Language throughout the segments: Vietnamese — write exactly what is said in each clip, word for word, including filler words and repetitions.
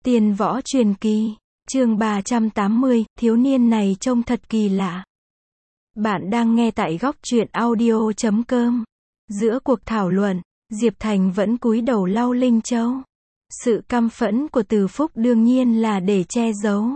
Tiên võ truyền kỳ, chương ba trăm tám mươi, thiếu niên này trông thật kỳ lạ. Bạn đang nghe tại góc truyện audio chấm com. Giữa cuộc thảo luận, Diệp Thành vẫn cúi đầu lau linh châu. Sự căm phẫn của Từ Phúc đương nhiên là để che giấu.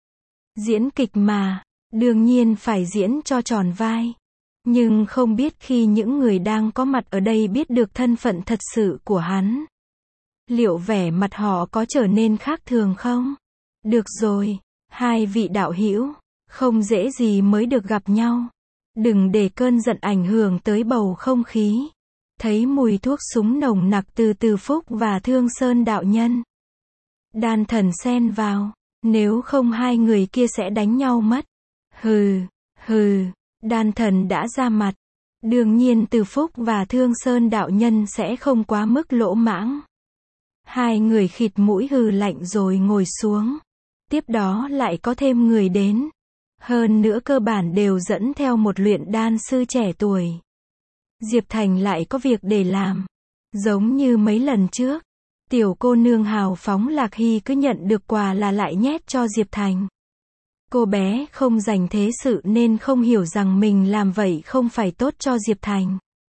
Diễn kịch mà, đương nhiên phải diễn cho tròn vai. Nhưng không biết khi những người đang có mặt ở đây biết được thân phận thật sự của hắn, liệu vẻ mặt họ có trở nên khác thường không? Được rồi, hai vị đạo hữu, không dễ gì mới được gặp nhau. Đừng để cơn giận ảnh hưởng tới bầu không khí. Thấy mùi thuốc súng nồng nặc từ Từ Phúc và Thương Sơn đạo nhân. Đan Thần xen vào, nếu không hai người kia sẽ đánh nhau mất. Hừ, hừ, Đan Thần đã ra mặt. Đương nhiên Từ Phúc và Thương Sơn đạo nhân sẽ không quá mức lỗ mãng. Hai người khịt mũi hừ lạnh rồi ngồi xuống. Tiếp đó lại có thêm người đến. Hơn nữa cơ bản đều dẫn theo một luyện đan sư trẻ tuổi. Diệp Thành lại có việc để làm. Giống như mấy lần trước, tiểu cô nương hào phóng Lạc Hy cứ nhận được quà là lại nhét cho Diệp Thành. Cô bé không dành thế sự nên không hiểu rằng mình làm vậy không phải tốt cho Diệp Thành,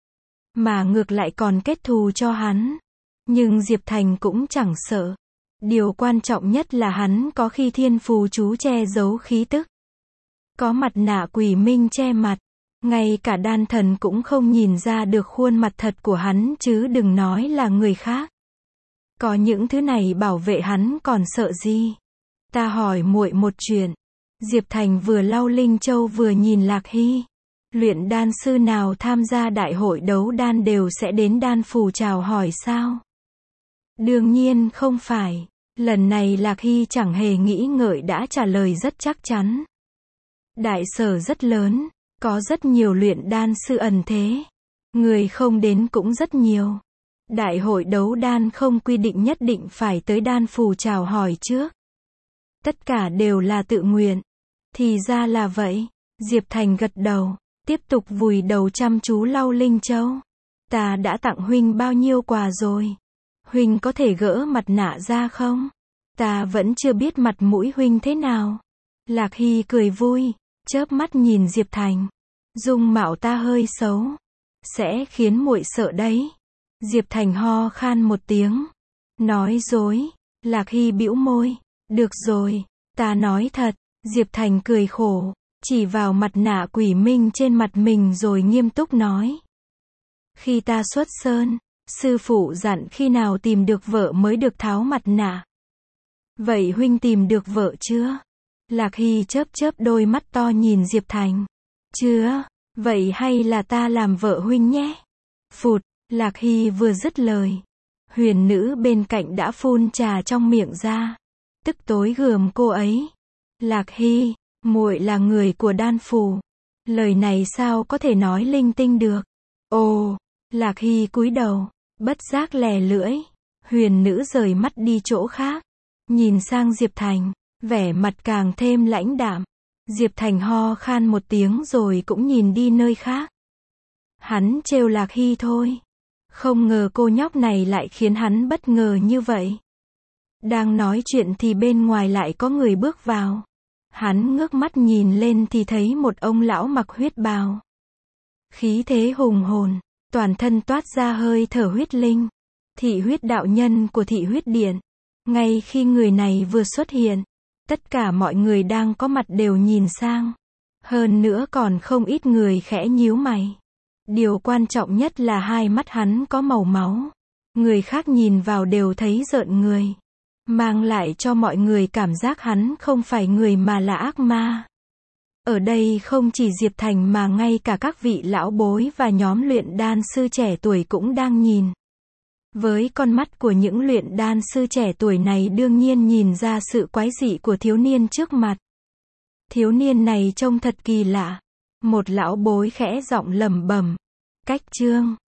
mà ngược lại còn kết thù cho hắn. Nhưng Diệp Thành cũng chẳng sợ. Điều quan trọng nhất là hắn có khi thiên phù chú che giấu khí tức. Có mặt nạ quỷ minh che mặt. Ngay cả Đan Thần cũng không nhìn ra được khuôn mặt thật của hắn chứ đừng nói là người khác. Có những thứ này bảo vệ hắn còn sợ gì. Ta hỏi muội một chuyện. Diệp Thành vừa lau linh châu vừa nhìn Lạc Hy. Luyện đan sư nào tham gia đại hội đấu đan đều sẽ đến đan phủ chào hỏi sao? Đương nhiên không phải. Lần này Lạc Hy chẳng hề nghĩ ngợi đã trả lời rất chắc chắn. Đại sở rất lớn, có rất nhiều luyện đan sư ẩn thế. Người không đến cũng rất nhiều. Đại hội đấu đan không quy định nhất định phải tới đan phủ chào hỏi trước. Tất cả đều là tự nguyện. Thì ra là vậy. Diệp Thành gật đầu, tiếp tục vùi đầu chăm chú lau linh châu. Ta đã tặng huynh bao nhiêu quà rồi? Huynh có thể gỡ mặt nạ ra không? Ta vẫn chưa biết mặt mũi huynh thế nào. Lạc Hy cười vui, chớp mắt nhìn Diệp Thành. Dung mạo ta hơi xấu, sẽ khiến muội sợ đấy. Diệp Thành ho khan một tiếng. Nói dối. Lạc Hy bĩu môi. Được rồi, ta nói thật. Diệp Thành cười khổ, chỉ vào mặt nạ quỷ minh trên mặt mình rồi nghiêm túc nói. Khi ta xuất sơn, sư phụ dặn khi nào tìm được vợ mới được tháo mặt nạ. Vậy huynh tìm được vợ chưa? Lạc Hy chớp chớp đôi mắt to nhìn Diệp Thành. Chưa, vậy hay là ta làm vợ huynh nhé? Phụt, Lạc Hy vừa dứt lời. Huyền nữ bên cạnh đã phun trà trong miệng ra. Tức tối gườm cô ấy. Lạc Hy, muội là người của đan phủ. Lời này sao có thể nói linh tinh được? Ồ, Lạc Hy cúi đầu, bất giác lè lưỡi. Huyền nữ rời mắt đi chỗ khác. Nhìn sang Diệp Thành, vẻ mặt càng thêm lãnh đạm. Diệp Thành ho khan một tiếng rồi cũng nhìn đi nơi khác. Hắn trêu Lạc Hy thôi. Không ngờ cô nhóc này lại khiến hắn bất ngờ như vậy. Đang nói chuyện thì bên ngoài lại có người bước vào. Hắn ngước mắt nhìn lên thì thấy một ông lão mặc huyết bào. Khí thế hùng hồn, toàn thân toát ra hơi thở huyết linh. Thị huyết đạo nhân của thị huyết điện. Ngay khi người này vừa xuất hiện, tất cả mọi người đang có mặt đều nhìn sang. Hơn nữa còn không ít người khẽ nhíu mày. Điều quan trọng nhất là hai mắt hắn có màu máu. Người khác nhìn vào đều thấy rợn người. Mang lại cho mọi người cảm giác hắn không phải người mà là ác ma. Ở đây không chỉ Diệp Thành mà ngay cả các vị lão bối và nhóm luyện đan sư trẻ tuổi cũng đang nhìn. Với con mắt của những luyện đan sư trẻ tuổi này đương nhiên nhìn ra sự quái dị của thiếu niên trước mặt. Thiếu niên này trông thật kỳ lạ. Một lão bối khẽ giọng lẩm bẩm. Cách chương.